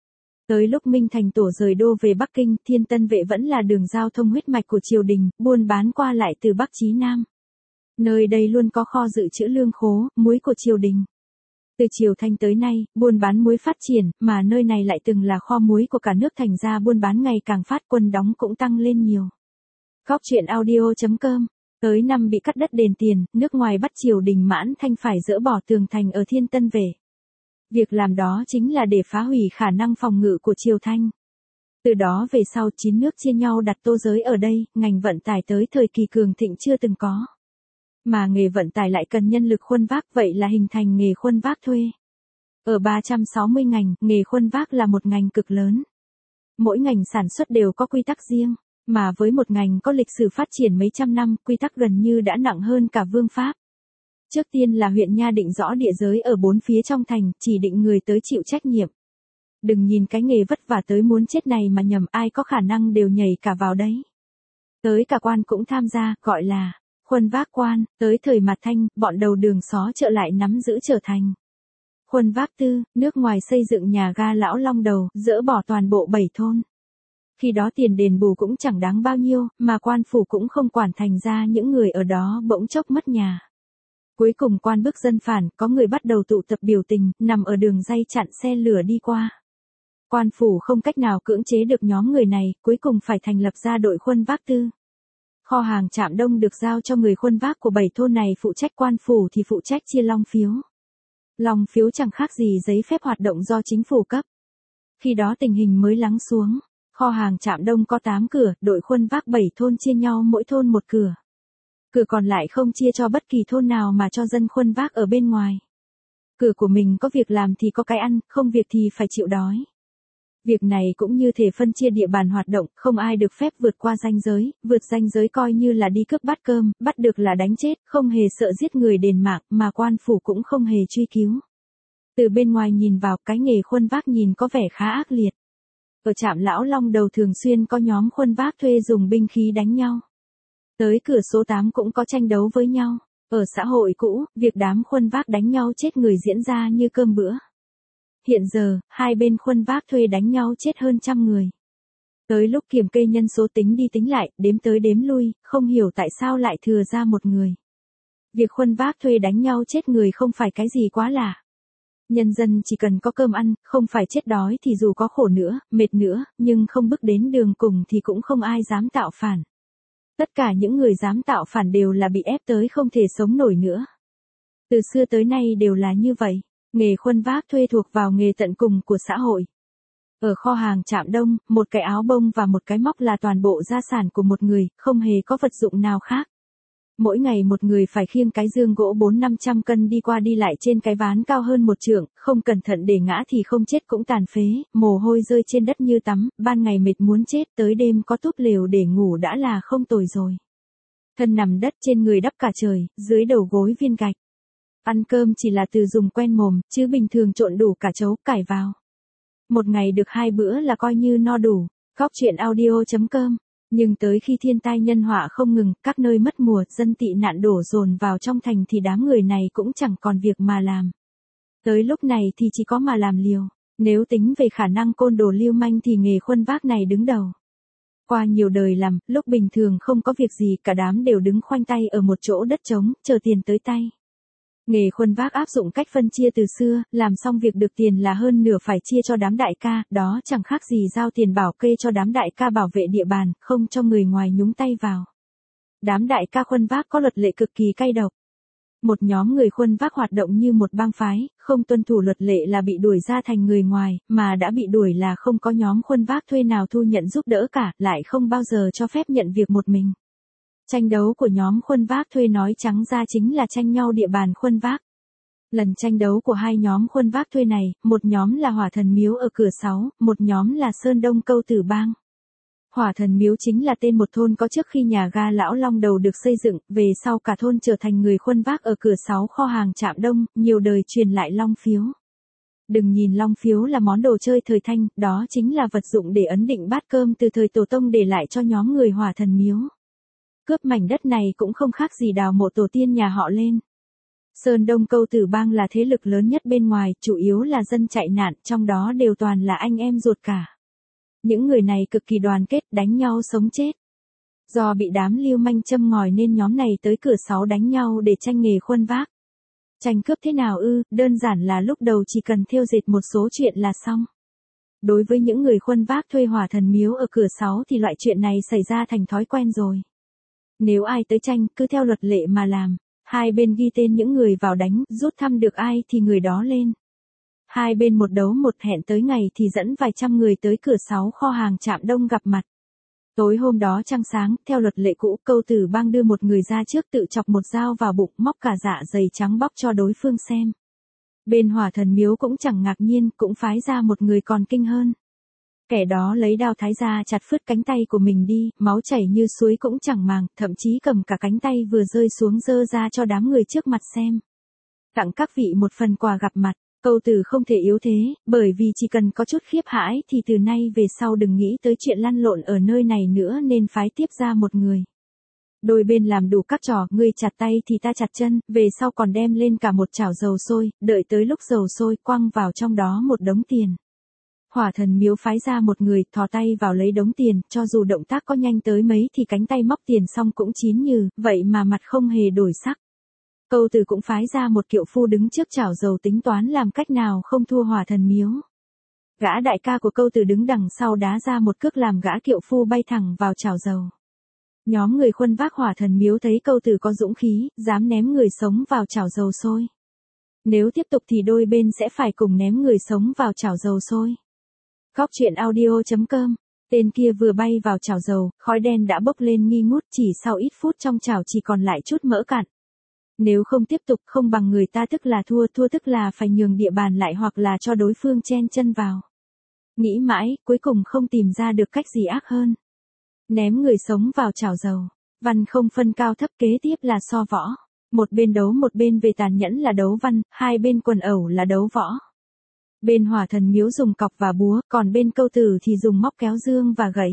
Tới lúc Minh Thành Tổ rời đô về Bắc Kinh, Thiên Tân Vệ vẫn là đường giao thông huyết mạch của triều đình, buôn bán qua lại từ Bắc chí Nam. Nơi đây luôn có kho dự trữ lương khố, muối của triều đình. Từ triều Thanh tới nay, buôn bán muối phát triển, mà nơi này lại từng là kho muối của cả nước, thành ra buôn bán ngày càng phát, quân đóng cũng tăng lên nhiều. Góc truyện audio chấm com. Tới năm bị cắt đất đền tiền, nước ngoài bắt triều đình Mãn Thanh phải dỡ bỏ tường thành ở Thiên Tân Vệ. Việc làm đó chính là để phá hủy khả năng phòng ngự của triều Thanh. Từ đó về sau chín nước chia nhau đặt tô giới ở đây, ngành vận tải tới thời kỳ cường thịnh chưa từng có. Mà nghề vận tải lại cần nhân lực khuân vác, vậy là hình thành nghề khuân vác thuê. Ở ba trăm sáu mươi ngành, nghề khuân vác là một ngành cực lớn. Mỗi ngành sản xuất đều có quy tắc riêng, mà với một ngành có lịch sử phát triển mấy trăm năm, quy tắc gần như đã nặng hơn cả vương pháp. Trước tiên là huyện nha định rõ địa giới ở bốn phía trong thành, chỉ định người tới chịu trách nhiệm. Đừng nhìn cái nghề vất vả tới muốn chết này mà nhầm, ai có khả năng đều nhảy cả vào đấy. Tới cả quan cũng tham gia, gọi là khuân vác quan. Tới thời Mạt Thanh, bọn đầu đường xó chợ lại nắm giữ trở thành khuân vác tư. Nước ngoài xây dựng nhà ga Lão Long Đầu, dỡ bỏ toàn bộ bảy thôn. Khi đó tiền đền bù cũng chẳng đáng bao nhiêu, mà quan phủ cũng không quản, thành ra những người ở đó bỗng chốc mất nhà. Cuối cùng quan bức dân phản, có người bắt đầu tụ tập biểu tình, nằm ở đường ray chặn xe lửa đi qua. Quan phủ không cách nào cưỡng chế được nhóm người này, cuối cùng phải thành lập ra đội khuân vác tư. Kho hàng Trạm Đông được giao cho người khuân vác của bảy thôn này phụ trách, quan phủ thì phụ trách chia long phiếu. Long phiếu chẳng khác gì giấy phép hoạt động do chính phủ cấp. Khi đó tình hình mới lắng xuống, kho hàng Trạm Đông có tám cửa, đội khuân vác bảy thôn chia nhau mỗi thôn một cửa. Cửa còn lại không chia cho bất kỳ thôn nào mà cho dân khuân vác ở bên ngoài. Cửa của mình có việc làm thì có cái ăn, không việc thì phải chịu đói. Việc này cũng như thể phân chia địa bàn hoạt động, không ai được phép vượt qua ranh giới, vượt ranh giới coi như là đi cướp bát cơm, bắt được là đánh chết, không hề sợ giết người đền mạng, mà quan phủ cũng không hề truy cứu. Từ bên ngoài nhìn vào, cái nghề khuân vác nhìn có vẻ khá ác liệt. Ở trạm Lão Long Đầu thường xuyên có nhóm khuân vác thuê dùng binh khí đánh nhau. Tới cửa số tám cũng có tranh đấu với nhau. Ở xã hội cũ, việc đám khuân vác đánh nhau chết người diễn ra như cơm bữa. Hiện giờ, hai bên khuân vác thuê đánh nhau chết hơn trăm người. Tới lúc kiểm kê nhân số tính đi tính lại, đếm tới đếm lui, không hiểu tại sao lại thừa ra một người. Việc khuân vác thuê đánh nhau chết người không phải cái gì quá lạ. Nhân dân chỉ cần có cơm ăn, không phải chết đói thì dù có khổ nữa, mệt nữa, nhưng không bước đến đường cùng thì cũng không ai dám tạo phản. Tất cả những người dám tạo phản đều là bị ép tới không thể sống nổi nữa. Từ xưa tới nay đều là như vậy. Nghề khuân vác thuê thuộc vào nghề tận cùng của xã hội. Ở kho hàng Trạm Đông, một cái áo bông và một cái móc là toàn bộ gia sản của một người, không hề có vật dụng nào khác. Mỗi ngày một người phải khiêng cái dương gỗ bốn năm trăm cân đi qua đi lại trên cái ván cao hơn một trượng, không cẩn thận để ngã thì không chết cũng tàn phế, mồ hôi rơi trên đất như tắm, ban ngày mệt muốn chết, tới đêm có túp lều để ngủ đã là không tồi rồi. Thân nằm đất, trên người đắp cả trời, dưới đầu gối viên gạch. Ăn cơm chỉ là từ dùng quen mồm, chứ bình thường trộn đủ cả chấu, cải vào. Một ngày được hai bữa là coi như no đủ. Góc truyện audio chấm com. Nhưng tới khi thiên tai nhân họa không ngừng, các nơi mất mùa, dân tị nạn đổ dồn vào trong thành thì đám người này cũng chẳng còn việc mà làm. Tới lúc này thì chỉ có mà làm liều. Nếu tính về khả năng côn đồ lưu manh thì nghề khuân vác này đứng đầu. Qua nhiều đời làm, lúc bình thường không có việc gì, cả đám đều đứng khoanh tay ở một chỗ đất trống, chờ tiền tới tay. Nghề khuân vác áp dụng cách phân chia từ xưa, làm xong việc được tiền là hơn nửa phải chia cho đám đại ca, đó chẳng khác gì giao tiền bảo kê cho đám đại ca bảo vệ địa bàn, không cho người ngoài nhúng tay vào. Đám đại ca khuân vác có luật lệ cực kỳ cay độc. Một nhóm người khuân vác hoạt động như một bang phái, không tuân thủ luật lệ là bị đuổi ra thành người ngoài, mà đã bị đuổi là không có nhóm khuân vác thuê nào thu nhận giúp đỡ cả, lại không bao giờ cho phép nhận việc một mình. Tranh đấu của nhóm khuân vác thuê nói trắng ra chính là tranh nhau địa bàn khuân vác. Lần tranh đấu của hai nhóm khuân vác thuê này, một nhóm là Hỏa Thần Miếu ở cửa sáu, một nhóm là Sơn Đông Câu Tử Bang. Hỏa Thần Miếu chính là tên một thôn có trước khi nhà ga Lão Long Đầu được xây dựng, về sau cả thôn trở thành người khuân vác ở cửa sáu kho hàng Trạm Đông, nhiều đời truyền lại long phiếu. Đừng nhìn long phiếu là món đồ chơi thời Thanh, đó chính là vật dụng để ấn định bát cơm từ thời tổ tông để lại cho nhóm người Hỏa Thần Miếu. Cướp mảnh đất này cũng không khác gì đào mộ tổ tiên nhà họ lên. Sơn Đông Câu Tử Bang là thế lực lớn nhất bên ngoài, chủ yếu là dân chạy nạn, trong đó đều toàn là anh em ruột cả. Những người này cực kỳ đoàn kết, đánh nhau sống chết. Do bị đám lưu manh châm ngòi nên nhóm này tới cửa sáu đánh nhau để tranh nghề khuân vác. Tranh cướp thế nào ư, đơn giản là lúc đầu chỉ cần thêu dệt một số chuyện là xong. Đối với những người khuân vác thuê Hỏa Thần Miếu ở cửa sáu thì loại chuyện này xảy ra thành thói quen rồi. Nếu ai tới tranh, cứ theo luật lệ mà làm. Hai bên ghi tên những người vào đánh, rút thăm được ai thì người đó lên. Hai bên một đấu một, hẹn tới ngày thì dẫn vài trăm người tới cửa sáu kho hàng Trạm Đông gặp mặt. Tối hôm đó trăng sáng, theo luật lệ cũ, Câu Tử Bang đưa một người ra trước tự chọc một dao vào bụng, móc cả dạ dày trắng bóc cho đối phương xem. Bên Hỏa Thần Miếu cũng chẳng ngạc nhiên, cũng phái ra một người còn kinh hơn. Kẻ đó lấy đao thái ra chặt phứt cánh tay của mình đi, máu chảy như suối cũng chẳng màng, thậm chí cầm cả cánh tay vừa rơi xuống giơ ra cho đám người trước mặt xem. Tặng các vị một phần quà gặp mặt, câu từ không thể yếu thế, bởi vì chỉ cần có chút khiếp hãi thì từ nay về sau đừng nghĩ tới chuyện lăn lộn ở nơi này nữa nên phái tiếp ra một người. Đôi bên làm đủ các trò, ngươi chặt tay thì ta chặt chân, về sau còn đem lên cả một chảo dầu sôi, đợi tới lúc dầu sôi quăng vào trong đó một đống tiền. Hỏa Thần Miếu phái ra một người, thò tay vào lấy đống tiền, cho dù động tác có nhanh tới mấy thì cánh tay móc tiền xong cũng chín nhừ, vậy mà mặt không hề đổi sắc. Câu từ cũng phái ra một kiệu phu đứng trước chảo dầu tính toán làm cách nào không thua Hỏa Thần Miếu. Gã đại ca của câu từ đứng đằng sau đá ra một cước làm gã kiệu phu bay thẳng vào chảo dầu. Nhóm người khuân vác Hỏa Thần Miếu thấy câu từ có dũng khí, dám ném người sống vào chảo dầu sôi. Nếu tiếp tục thì đôi bên sẽ phải cùng ném người sống vào chảo dầu sôi. Góc truyện audio chấm com. Tên kia vừa bay vào chảo dầu, khói đen đã bốc lên nghi ngút, chỉ sau ít phút trong chảo chỉ còn lại chút mỡ cạn. Nếu không tiếp tục không bằng người ta tức là thua, thua tức là phải nhường địa bàn lại hoặc là cho đối phương chen chân vào. Nghĩ mãi, cuối cùng không tìm ra được cách gì ác hơn. Ném người sống vào chảo dầu. Văn không phân cao thấp, kế tiếp là so võ. Một bên đấu một bên về tàn nhẫn là đấu văn, hai bên quần ẩu là đấu võ. Bên Hỏa Thần Miếu dùng cọc và búa, còn bên câu tử thì dùng móc kéo dương và gậy.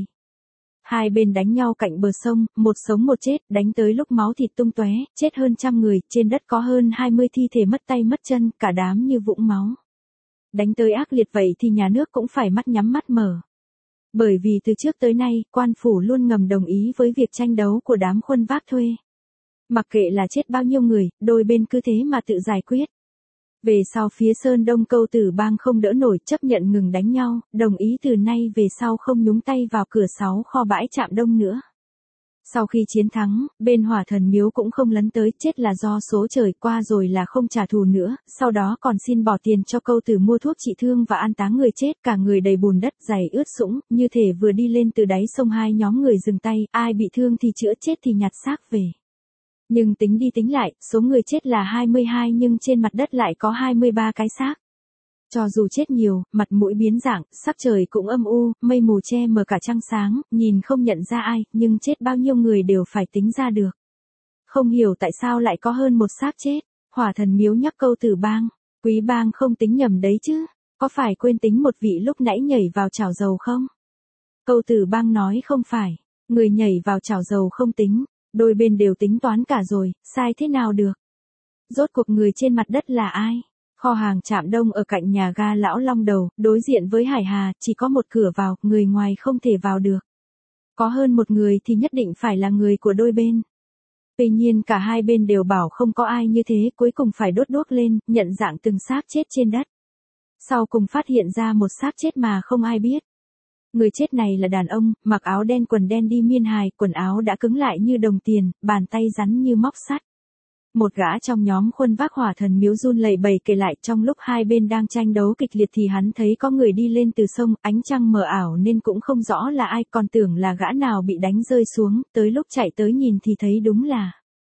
Hai bên đánh nhau cạnh bờ sông, một sống một chết, đánh tới lúc máu thịt tung tóe, chết hơn trăm người, trên đất có hơn hai mươi thi thể mất tay mất chân, cả đám như vũng máu. Đánh tới ác liệt vậy thì nhà nước cũng phải mắt nhắm mắt mở. Bởi vì từ trước tới nay, quan phủ luôn ngầm đồng ý với việc tranh đấu của đám khuân vác thuê. Mặc kệ là chết bao nhiêu người, đôi bên cứ thế mà tự giải quyết. Về sau phía Sơn Đông câu tử bang không đỡ nổi, chấp nhận ngừng đánh nhau, đồng ý từ nay về sau không nhúng tay vào cửa sáu kho bãi Trạm Đông nữa. Sau khi chiến thắng, bên Hỏa Thần Miếu cũng không lấn tới, chết là do số trời, qua rồi là không trả thù nữa, sau đó còn xin bỏ tiền cho câu tử mua thuốc trị thương và an táng người chết, cả người đầy bùn đất, giày ướt sũng, như thể vừa đi lên từ đáy sông. Hai nhóm người dừng tay, ai bị thương thì chữa, chết thì nhặt xác về. Nhưng tính đi tính lại, số người chết là hai mươi hai nhưng trên mặt đất lại có hai mươi ba cái xác. Cho dù chết nhiều, mặt mũi biến dạng, sắc trời cũng âm u, mây mù che mờ cả trăng sáng, nhìn không nhận ra ai, nhưng chết bao nhiêu người đều phải tính ra được. Không hiểu tại sao lại có hơn một xác chết. Hỏa Thần Miếu nhắc câu tử bang, quý bang không tính nhầm đấy chứ, có phải quên tính một vị lúc nãy nhảy vào chảo dầu không? Câu tử bang nói không phải, người nhảy vào chảo dầu không tính. Đôi bên đều tính toán cả rồi, sai thế nào được? Rốt cuộc người trên mặt đất là ai? Kho hàng Trạm Đông ở cạnh nhà ga Lão Long Đầu, đối diện với Hải Hà, chỉ có một cửa vào, người ngoài không thể vào được. Có hơn một người thì nhất định phải là người của đôi bên. Tuy nhiên cả hai bên đều bảo không có ai như thế, cuối cùng phải đốt đuốc lên, nhận dạng từng xác chết trên đất. Sau cùng phát hiện ra một xác chết mà không ai biết. Người chết này là đàn ông, mặc áo đen quần đen đi miên hài, quần áo đã cứng lại như đồng tiền, bàn tay rắn như móc sắt. Một gã trong nhóm khuân vác Hỏa Thần Miếu run lẩy bẩy kể lại, trong lúc hai bên đang tranh đấu kịch liệt thì hắn thấy có người đi lên từ sông, ánh trăng mờ ảo nên cũng không rõ là ai, còn tưởng là gã nào bị đánh rơi xuống, tới lúc chạy tới nhìn thì thấy đúng là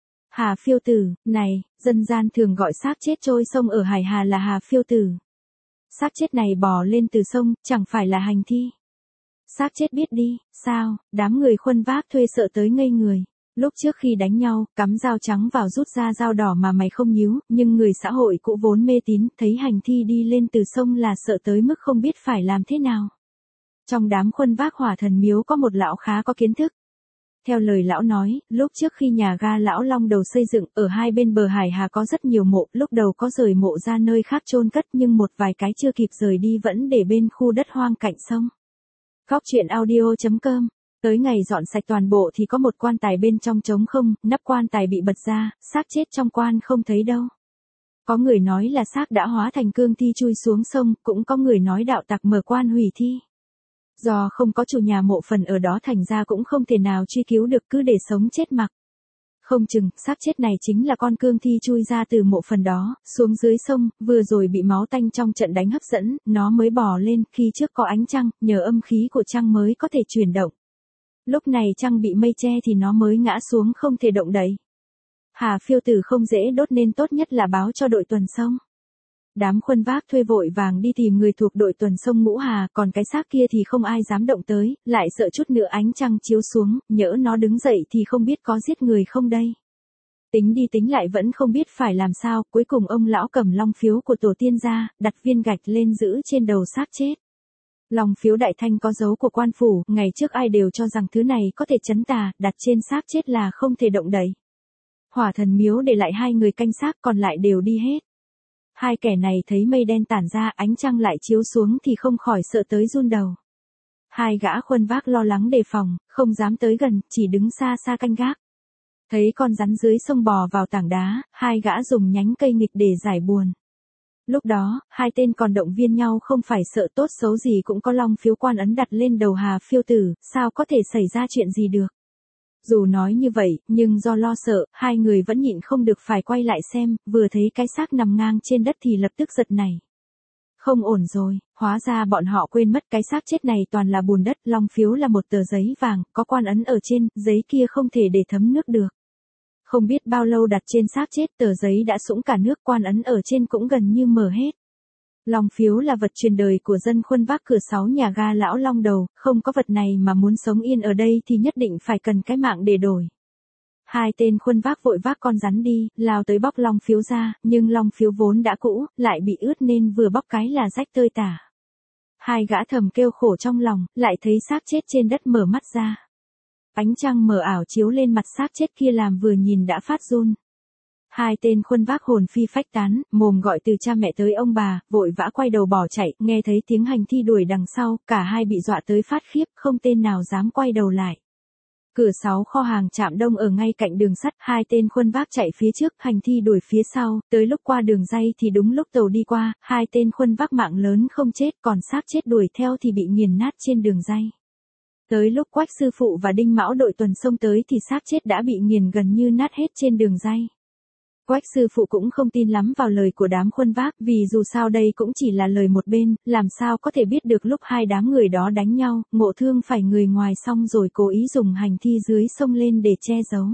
Hà Phiêu Tử. Này, dân gian thường gọi xác chết trôi sông ở Hải Hà là Hà Phiêu Tử. Xác chết này bò lên từ sông, chẳng phải là hành thi. Xác chết biết đi, sao? Đám người khuân vác thuê sợ tới ngây người. Lúc trước khi đánh nhau, cắm dao trắng vào rút ra dao đỏ mà mày không nhíu, nhưng người xã hội cũ vốn mê tín, thấy hành thi đi lên từ sông là sợ tới mức không biết phải làm thế nào. Trong đám khuân vác Hỏa Thần Miếu có một lão khá có kiến thức. Theo lời lão nói, lúc trước khi nhà ga Lão Long Đầu xây dựng, ở hai bên bờ Hải Hà có rất nhiều mộ, lúc đầu có rời mộ ra nơi khác chôn cất nhưng một vài cái chưa kịp rời đi vẫn để bên khu đất hoang cạnh sông. Góc truyện audio chấm com. Tới ngày dọn sạch toàn bộ thì có một quan tài bên trong trống không, nắp quan tài bị bật ra, xác chết trong quan không thấy đâu. Có người nói là xác đã hóa thành cương thi chui xuống sông, cũng có người nói đạo tặc mở quan hủy thi. Do không có chủ nhà mộ phần ở đó thành ra cũng không thể nào truy cứu được, cứ để sống chết mặc. Không chừng, xác chết này chính là con cương thi chui ra từ mộ phần đó, xuống dưới sông, vừa rồi bị máu tanh trong trận đánh hấp dẫn, nó mới bò lên, khi trước có ánh trăng, nhờ âm khí của trăng mới có thể chuyển động. Lúc này trăng bị mây che thì nó mới ngã xuống không thể động đậy. Hà Phiêu Tử không dễ đốt nên tốt nhất là báo cho đội tuần sông. Đám khuân vác thuê vội vàng đi tìm người thuộc đội tuần sông Ngũ Hà, còn cái xác kia thì không ai dám động tới, lại sợ chút nữa ánh trăng chiếu xuống, nhỡ nó đứng dậy thì không biết có giết người không đây. Tính đi tính lại vẫn không biết phải làm sao, cuối cùng ông lão cầm long phiếu của tổ tiên ra, đặt viên gạch lên giữ trên đầu xác chết. Long phiếu đại thanh có dấu của quan phủ, ngày trước ai đều cho rằng thứ này có thể trấn tà, đặt trên xác chết là không thể động đậy. Hỏa thần miếu để lại hai người canh xác, còn lại đều đi hết. Hai kẻ này thấy mây đen tản ra, ánh trăng lại chiếu xuống thì không khỏi sợ tới run đầu. Hai gã khuân vác lo lắng đề phòng, không dám tới gần, chỉ đứng xa xa canh gác. Thấy con rắn dưới sông bò vào tảng đá, hai gã dùng nhánh cây nghịch để giải buồn. Lúc đó, hai tên còn động viên nhau không phải sợ tốt xấu gì cũng có long phiếu quan ấn đặt lên đầu Hà phiêu tử, sao có thể xảy ra chuyện gì được. Dù nói như vậy, nhưng do lo sợ, hai người vẫn nhịn không được phải quay lại xem, vừa thấy cái xác nằm ngang trên đất thì lập tức giật nảy. Không ổn rồi, hóa ra bọn họ quên mất cái xác chết này toàn là bùn đất, long phiếu là một tờ giấy vàng, có quan ấn ở trên, giấy kia không thể để thấm nước được. Không biết bao lâu đặt trên xác chết, tờ giấy đã sũng cả nước, quan ấn ở trên cũng gần như mở hết. Long phiếu là vật truyền đời của dân khuân vác cửa sáu nhà ga Lão Long Đầu, không có vật này mà muốn sống yên ở đây thì nhất định phải cần cái mạng để đổi. Hai tên khuân vác vội vác con rắn đi, lao tới bóc long phiếu ra, nhưng long phiếu vốn đã cũ, lại bị ướt nên vừa bóc cái là rách tơi tả. Hai gã thầm kêu khổ trong lòng, lại thấy xác chết trên đất mở mắt ra. Ánh trăng mờ ảo chiếu lên mặt xác chết kia làm vừa nhìn đã phát run. Hai tên khuân vác hồn phi phách tán, mồm gọi từ cha mẹ tới ông bà, vội vã quay đầu bỏ chạy, nghe thấy tiếng hành thi đuổi đằng sau, cả hai bị dọa tới phát khiếp, không tên nào dám quay đầu lại. Cửa sáu kho hàng Trạm Đông ở ngay cạnh đường sắt, hai tên khuân vác chạy phía trước, hành thi đuổi phía sau, tới lúc qua đường ray thì đúng lúc tàu đi qua, hai tên khuân vác mạng lớn không chết, còn xác chết đuổi theo thì bị nghiền nát trên đường ray. Tới lúc Quách sư phụ và Đinh Mão đội tuần sông tới thì xác chết đã bị nghiền gần như nát hết trên đường ray. Quách sư phụ cũng không tin lắm vào lời của đám khuân vác, vì dù sao đây cũng chỉ là lời một bên, làm sao có thể biết được lúc hai đám người đó đánh nhau, ngộ thương phải người ngoài xong rồi cố ý dùng hành thi dưới sông lên để che giấu.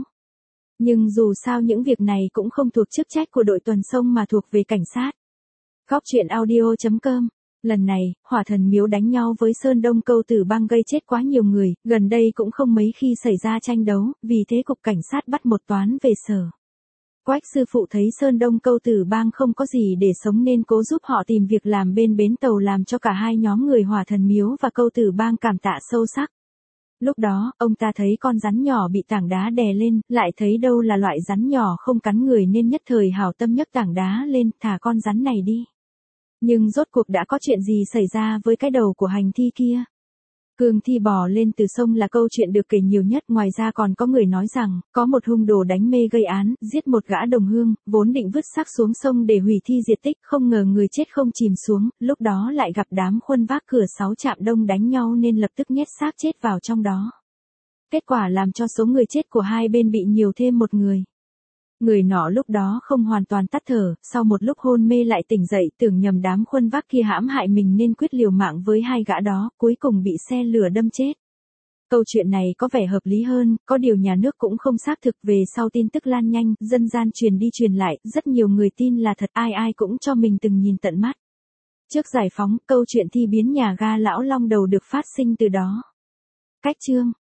Nhưng dù sao những việc này cũng không thuộc chức trách của đội tuần sông mà thuộc về cảnh sát. Góc truyện audio chấm com. Lần này, hỏa thần miếu đánh nhau với Sơn Đông Câu Tử Bang gây chết quá nhiều người, gần đây cũng không mấy khi xảy ra tranh đấu, vì thế cục cảnh sát bắt một toán về sở. Quách sư phụ thấy Sơn Đông Câu Tử Bang không có gì để sống nên cố giúp họ tìm việc làm bên bến tàu, làm cho cả hai nhóm người hỏa thần miếu và Câu Tử Bang cảm tạ sâu sắc. Lúc đó, ông ta thấy con rắn nhỏ bị tảng đá đè lên, lại thấy đâu là loại rắn nhỏ không cắn người nên nhất thời hảo tâm nhấc tảng đá lên, thả con rắn này đi. Nhưng rốt cuộc đã có chuyện gì xảy ra với cái đầu của hành thi kia? Cương thi bò lên từ sông là câu chuyện được kể nhiều nhất, ngoài ra còn có người nói rằng, có một hung đồ đánh mê gây án, giết một gã đồng hương, vốn định vứt xác xuống sông để hủy thi diệt tích, không ngờ người chết không chìm xuống, lúc đó lại gặp đám khuân vác cửa sáu Trạm Đông đánh nhau nên lập tức nhét xác chết vào trong đó. Kết quả làm cho số người chết của hai bên bị nhiều thêm một người. Người nọ lúc đó không hoàn toàn tắt thở, sau một lúc hôn mê lại tỉnh dậy, tưởng nhầm đám khuân vác kia hãm hại mình nên quyết liều mạng với hai gã đó, cuối cùng bị xe lửa đâm chết. Câu chuyện này có vẻ hợp lý hơn, có điều nhà nước cũng không xác thực, về sau tin tức lan nhanh, dân gian truyền đi truyền lại, rất nhiều người tin là thật, ai ai cũng cho mình từng nhìn tận mắt. Trước giải phóng, câu chuyện thi biến nhà ga Lão Long Đầu được phát sinh từ đó. Cách chương